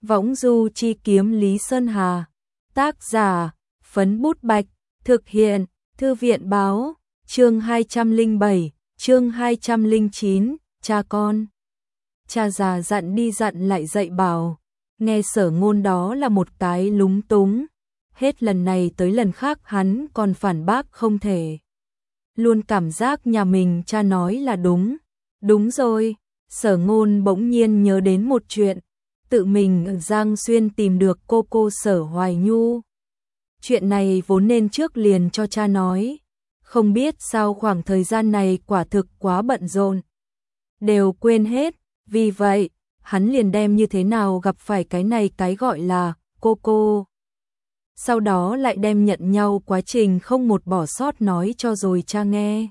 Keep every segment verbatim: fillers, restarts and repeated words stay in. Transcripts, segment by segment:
Võng du chi kiếm Lý Sơn Hà. Tác giả, Phấn Bút Bạch. Thực hiện, Thư viện báo. Chương hai trăm lẻ bảy, chương hai trăm lẻ chín, cha con. Cha già dặn đi dặn lại dạy bảo. Nghe Sở Ngôn đó là một cái lúng túng. Hết lần này tới lần khác hắn còn phản bác không thể. Luôn cảm giác nhà mình cha nói là đúng. Đúng rồi, Sở Ngôn bỗng nhiên nhớ đến một chuyện. Tự mình ở Giang Xuyên tìm được cô cô Sở Hoài Nhu. Chuyện này vốn nên trước liền cho cha nói. Không biết sao khoảng thời gian này quả thực quá bận rộn. Đều quên hết, vì vậy, hắn liền đem như thế nào gặp phải cái này cái gọi là cô cô. Sau đó lại đem nhận nhau quá trình không một bỏ sót nói cho rồi cha nghe.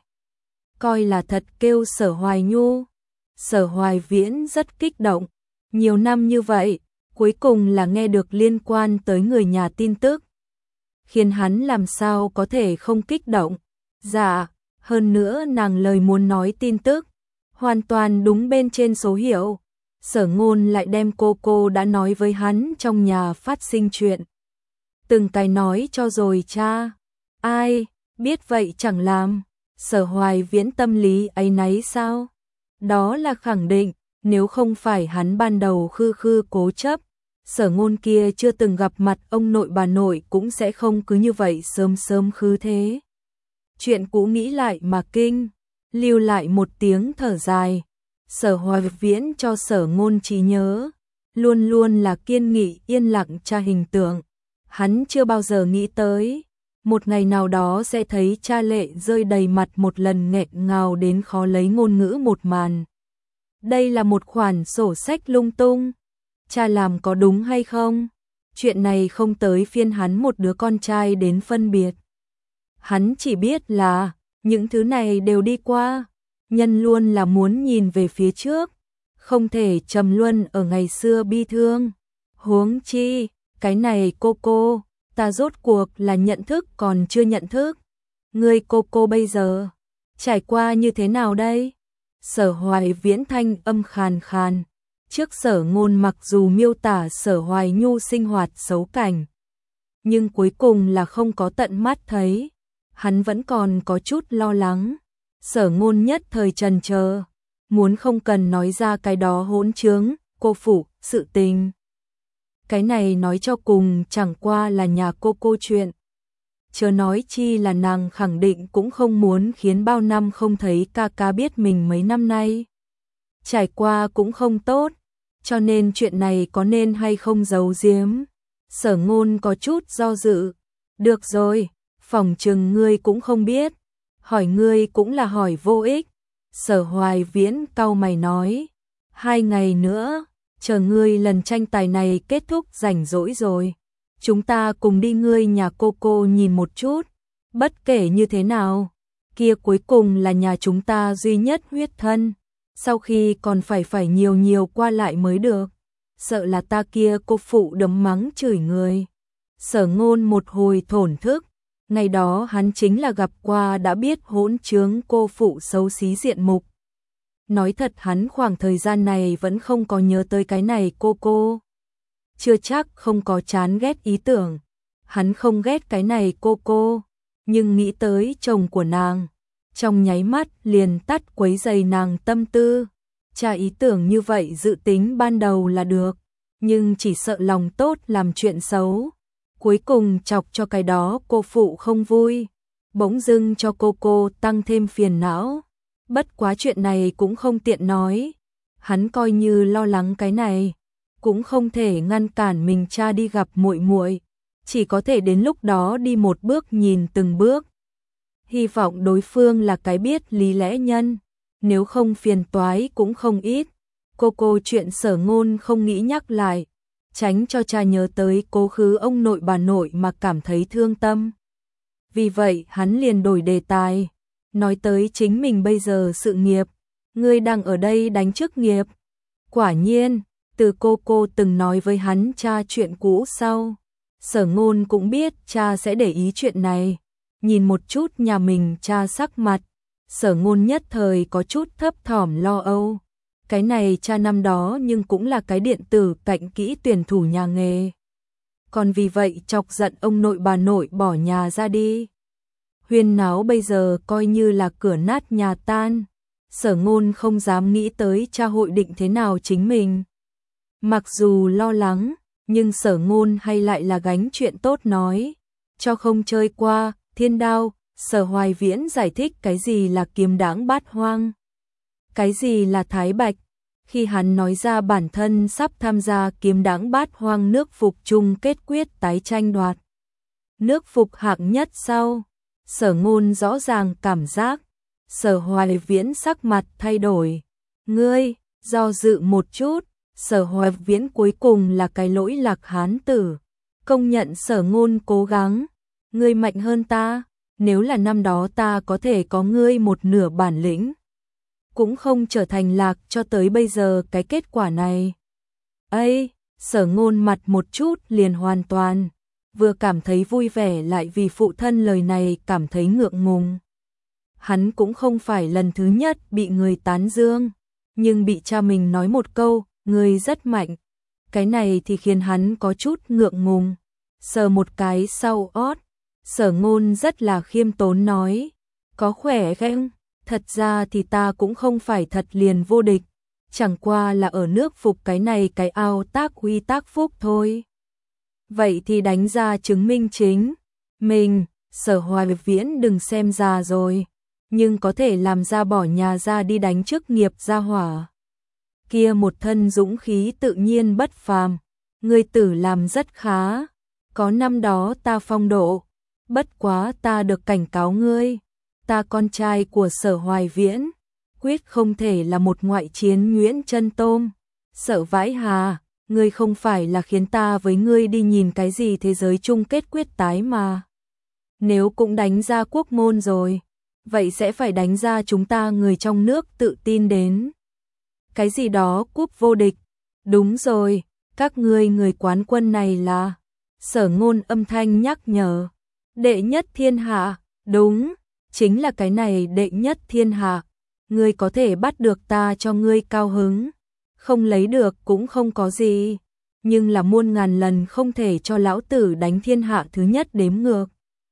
Coi là thật kêu Sở Hoài Nhu. Sở Hoài Viễn rất kích động. Nhiều năm như vậy, cuối cùng là nghe được liên quan tới người nhà tin tức. Khiến hắn làm sao có thể không kích động. Dạ, hơn nữa nàng lời muốn nói tin tức. Hoàn toàn đúng bên trên số hiệu. Sở Ngôn lại đem cô cô đã nói với hắn trong nhà phát sinh chuyện. Từng cái nói cho rồi cha. Ai, biết vậy chẳng làm. Sở Hoài Viễn tâm lý ấy nấy sao? Đó là khẳng định, nếu không phải hắn ban đầu khư khư cố chấp, Sở Ngôn kia chưa từng gặp mặt ông nội bà nội cũng sẽ không cứ như vậy sớm sớm khứ thế. Chuyện cũ nghĩ lại mà kinh, lưu lại một tiếng thở dài. Sở Hoài Viễn cho Sở Ngôn trí nhớ, luôn luôn là kiên nghị yên lặng cha hình tượng. Hắn chưa bao giờ nghĩ tới, một ngày nào đó sẽ thấy cha lệ rơi đầy mặt một lần nghẹn ngào đến khó lấy ngôn ngữ một màn. Đây là một khoản sổ sách lung tung. Cha làm có đúng hay không? Chuyện này không tới phiên hắn một đứa con trai đến phân biệt. Hắn chỉ biết là, những thứ này đều đi qua. Nhân luôn là muốn nhìn về phía trước. Không thể trầm luân ở ngày xưa bi thương. Huống chi, cái này cô cô, ta rốt cuộc là nhận thức còn chưa nhận thức. Người cô cô bây giờ, trải qua như thế nào đây? Sở Hoài Viễn thanh âm khàn khàn. Trước Sở Ngôn mặc dù miêu tả Sở Hoài Nhu sinh hoạt xấu cảnh, nhưng cuối cùng là không có tận mắt thấy. Hắn vẫn còn có chút lo lắng. Sở Ngôn nhất thời chần chờ, muốn không cần nói ra cái đó hỗn trướng, cô phụ, sự tình. Cái này nói cho cùng chẳng qua là nhà cô cô chuyện. Chớ nói chi là nàng khẳng định cũng không muốn khiến bao năm không thấy ca ca biết mình mấy năm nay. Trải qua cũng không tốt, cho nên chuyện này có nên hay không giấu giếm. Sở Ngôn có chút do dự. Được rồi, phỏng chừng ngươi cũng không biết. Hỏi ngươi cũng là hỏi vô ích. Sở Hoài Viễn cau mày nói. Hai ngày nữa, chờ ngươi lần tranh tài này kết thúc rảnh rỗi rồi. Chúng ta cùng đi ngươi nhà cô cô nhìn một chút. Bất kể như thế nào, kia cuối cùng là nhà chúng ta duy nhất huyết thân. Sau khi còn phải phải nhiều nhiều qua lại mới được. Sợ là ta kia cô phụ đấm mắng chửi người. Sở Ngôn một hồi thổn thức. Ngày đó hắn chính là gặp qua đã biết hỗn trướng cô phụ xấu xí diện mục. Nói thật hắn khoảng thời gian này vẫn không có nhớ tới cái này cô cô. Chưa chắc không có chán ghét ý tưởng. Hắn không ghét cái này cô cô, nhưng nghĩ tới chồng của nàng, trong nháy mắt liền tắt quấy rầy nàng tâm tư. Cha ý tưởng như vậy dự tính ban đầu là được, nhưng chỉ sợ lòng tốt làm chuyện xấu. Cuối cùng chọc cho cái đó cô phụ không vui, bỗng dưng cho cô cô tăng thêm phiền não. Bất quá chuyện này cũng không tiện nói. Hắn coi như lo lắng cái này, cũng không thể ngăn cản mình cha đi gặp muội muội, chỉ có thể đến lúc đó đi một bước nhìn từng bước. Hy vọng đối phương là cái biết lý lẽ nhân, nếu không phiền toái cũng không ít. Cô cô chuyện Sở Ngôn không nghĩ nhắc lại, tránh cho cha nhớ tới cố khứ ông nội bà nội mà cảm thấy thương tâm. Vì vậy hắn liền đổi đề tài, nói tới chính mình bây giờ sự nghiệp. Ngươi đang ở đây đánh chức nghiệp. Quả nhiên, từ cô cô từng nói với hắn cha chuyện cũ sau. Sở Ngôn cũng biết cha sẽ để ý chuyện này. Nhìn một chút nhà mình cha sắc mặt, Sở Ngôn nhất thời có chút thấp thỏm lo âu. Cái này cha năm đó nhưng cũng là cái điện tử cạnh kỹ tuyển thủ nhà nghề. Còn vì vậy chọc giận ông nội bà nội bỏ nhà ra đi. Huyên náo bây giờ coi như là cửa nát nhà tan. Sở Ngôn không dám nghĩ tới cha hội định thế nào chính mình. Mặc dù lo lắng, nhưng Sở Ngôn hay lại là gánh chuyện tốt nói. Cho không chơi qua, thiên đao, Sở Hoài Viễn giải thích cái gì là kiếm đãng bát hoang. Cái gì là thái bạch. Khi hắn nói ra bản thân sắp tham gia kiếm đãng bát hoang nước phục chung kết quyết tái tranh đoạt nước phục hạng nhất sau. Sở Ngôn rõ ràng cảm giác. Sở Hoài Viễn sắc mặt thay đổi. Ngươi, do dự một chút. Sở Hoài Viễn cuối cùng là cái lỗi lạc hán tử. Công nhận Sở Ngôn cố gắng. Ngươi mạnh hơn ta. Nếu là năm đó ta có thể có ngươi một nửa bản lĩnh, cũng không trở thành lạc cho tới bây giờ cái kết quả này. Ây, Sở Ngôn mặt một chút liền hoàn toàn. Vừa cảm thấy vui vẻ lại vì phụ thân lời này cảm thấy ngượng ngùng. Hắn cũng không phải lần thứ nhất bị người tán dương, nhưng bị cha mình nói một câu, ngươi rất mạnh. Cái này thì khiến hắn có chút ngượng ngùng. Sờ một cái sau ót, Sở Ngôn rất là khiêm tốn nói, có khỏe không? Thật ra thì ta cũng không phải thật liền vô địch, chẳng qua là ở nước phục cái này cái ao tác huy tác phúc thôi. Vậy thì đánh ra chứng minh chính mình. Sở Hoài Viễn đừng xem già rồi, nhưng có thể làm ra bỏ nhà ra đi đánh chức nghiệp gia hỏa. Kia một thân dũng khí tự nhiên bất phàm, ngươi tử làm rất khá, có năm đó ta phong độ, bất quá ta được cảnh cáo ngươi, ta con trai của Sở Hoài Viễn, quyết không thể là một ngoại chiến Nguyễn Chân Tôm. Sở Vãi Hà, ngươi không phải là khiến ta với ngươi đi nhìn cái gì thế giới chung kết quyết tái mà. Nếu cũng đánh ra quốc môn rồi, vậy sẽ phải đánh ra chúng ta người trong nước tự tin đến. Cái gì đó cúp vô địch. Đúng rồi, các ngươi người quán quân này là. Sở Ngôn âm thanh nhắc nhở. Đệ nhất thiên hạ, đúng, chính là cái này đệ nhất thiên hạ. Ngươi có thể bắt được ta cho ngươi cao hứng. Không lấy được cũng không có gì. Nhưng là muôn ngàn lần không thể cho lão tử đánh thiên hạ thứ nhất đếm ngược.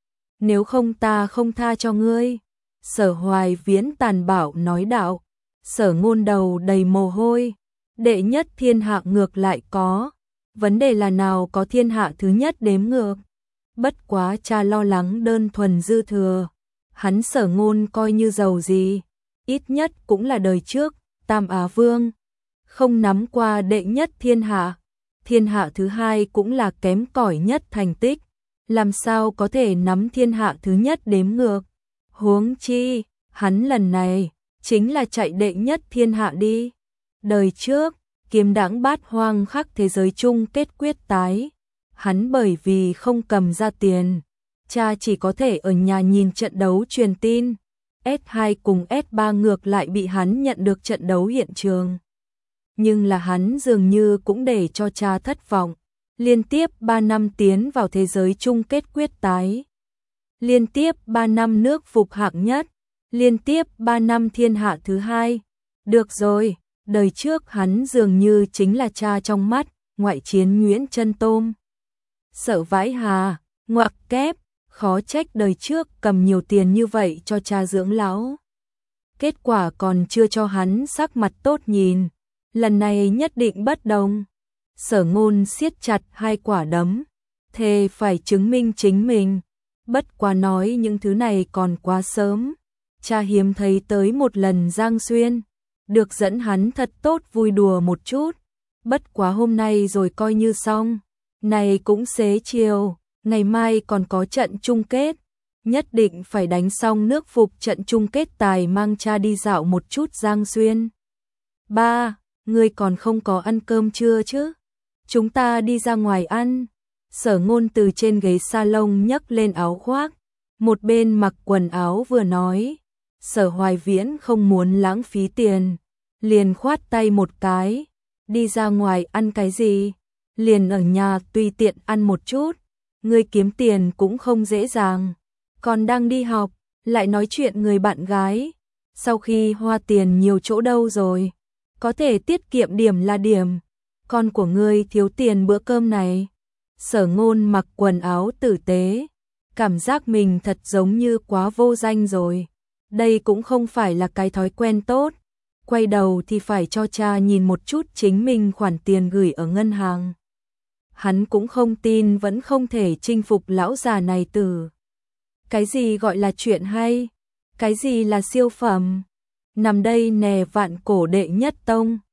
Nếu không ta không tha cho ngươi. Sở Hoài Viễn tàn bạo nói đạo. Sở Ngôn đầu đầy mồ hôi. Đệ nhất thiên hạ ngược lại có. Vấn đề là nào có thiên hạ thứ nhất đếm ngược. Bất quá cha lo lắng đơn thuần dư thừa. Hắn Sở Ngôn coi như giàu gì, ít nhất cũng là đời trước Tam Á Vương, không nắm qua đệ nhất thiên hạ. Thiên hạ thứ hai cũng là kém cỏi nhất thành tích, làm sao có thể nắm thiên hạ thứ nhất đếm ngược. Huống chi, hắn lần này chính là chạy đệ nhất thiên hạ đi. Đời trước, kiếm đãng bát hoang khắc thế giới chung kết quyết tái, hắn bởi vì không cầm ra tiền, cha chỉ có thể ở nhà nhìn trận đấu truyền tin. ét hai cùng ét ba ngược lại bị hắn nhận được trận đấu hiện trường. Nhưng là hắn dường như cũng để cho cha thất vọng. Liên tiếp ba năm tiến vào thế giới chung kết quyết tái. Liên tiếp ba năm nước phục hạng nhất. Liên tiếp ba năm thiên hạ thứ hai. Được rồi, đời trước hắn dường như chính là cha trong mắt, ngoại chiến Nguyễn Chân Tôm. Sở Vãi Hà, ngoặc kép, khó trách đời trước cầm nhiều tiền như vậy cho cha dưỡng lão. Kết quả còn chưa cho hắn sắc mặt tốt nhìn. Lần này nhất định bất đồng. Sở Ngôn siết chặt hai quả đấm, thề phải chứng minh chính mình. Bất quá nói những thứ này còn quá sớm. Cha hiếm thấy tới một lần Giang Xuyên, được dẫn hắn thật tốt vui đùa một chút. Bất quá hôm nay rồi coi như xong. Này cũng xế chiều, ngày mai còn có trận chung kết. Nhất định phải đánh xong nước phục trận chung kết tài mang cha đi dạo một chút Giang Xuyên. Ba, ngươi còn không có ăn cơm trưa chứ? Chúng ta đi ra ngoài ăn. Sở Ngôn từ trên ghế salon nhấc lên áo khoác, một bên mặc quần áo vừa nói. Sở Hoài Viễn không muốn lãng phí tiền, liền khoát tay một cái. Đi ra ngoài ăn cái gì? Liền ở nhà tùy tiện ăn một chút. Ngươi kiếm tiền cũng không dễ dàng, còn đang đi học, lại nói chuyện người bạn gái. Sau khi hoa tiền nhiều chỗ đâu rồi? có thể tiết kiệm điểm là điểm, con của ngươi thiếu tiền bữa cơm này. Sở Ngôn mặc quần áo tử tế, cảm giác mình thật giống như quá vô danh rồi. Đây cũng không phải là cái thói quen tốt. Quay đầu thì phải cho cha nhìn một chút chính mình khoản tiền gửi ở ngân hàng. Hắn cũng không tin vẫn không thể chinh phục lão già này từ. Cái gì gọi là chuyện hay? Cái gì là siêu phẩm? Nằm đây nè vạn cổ đệ nhất tông.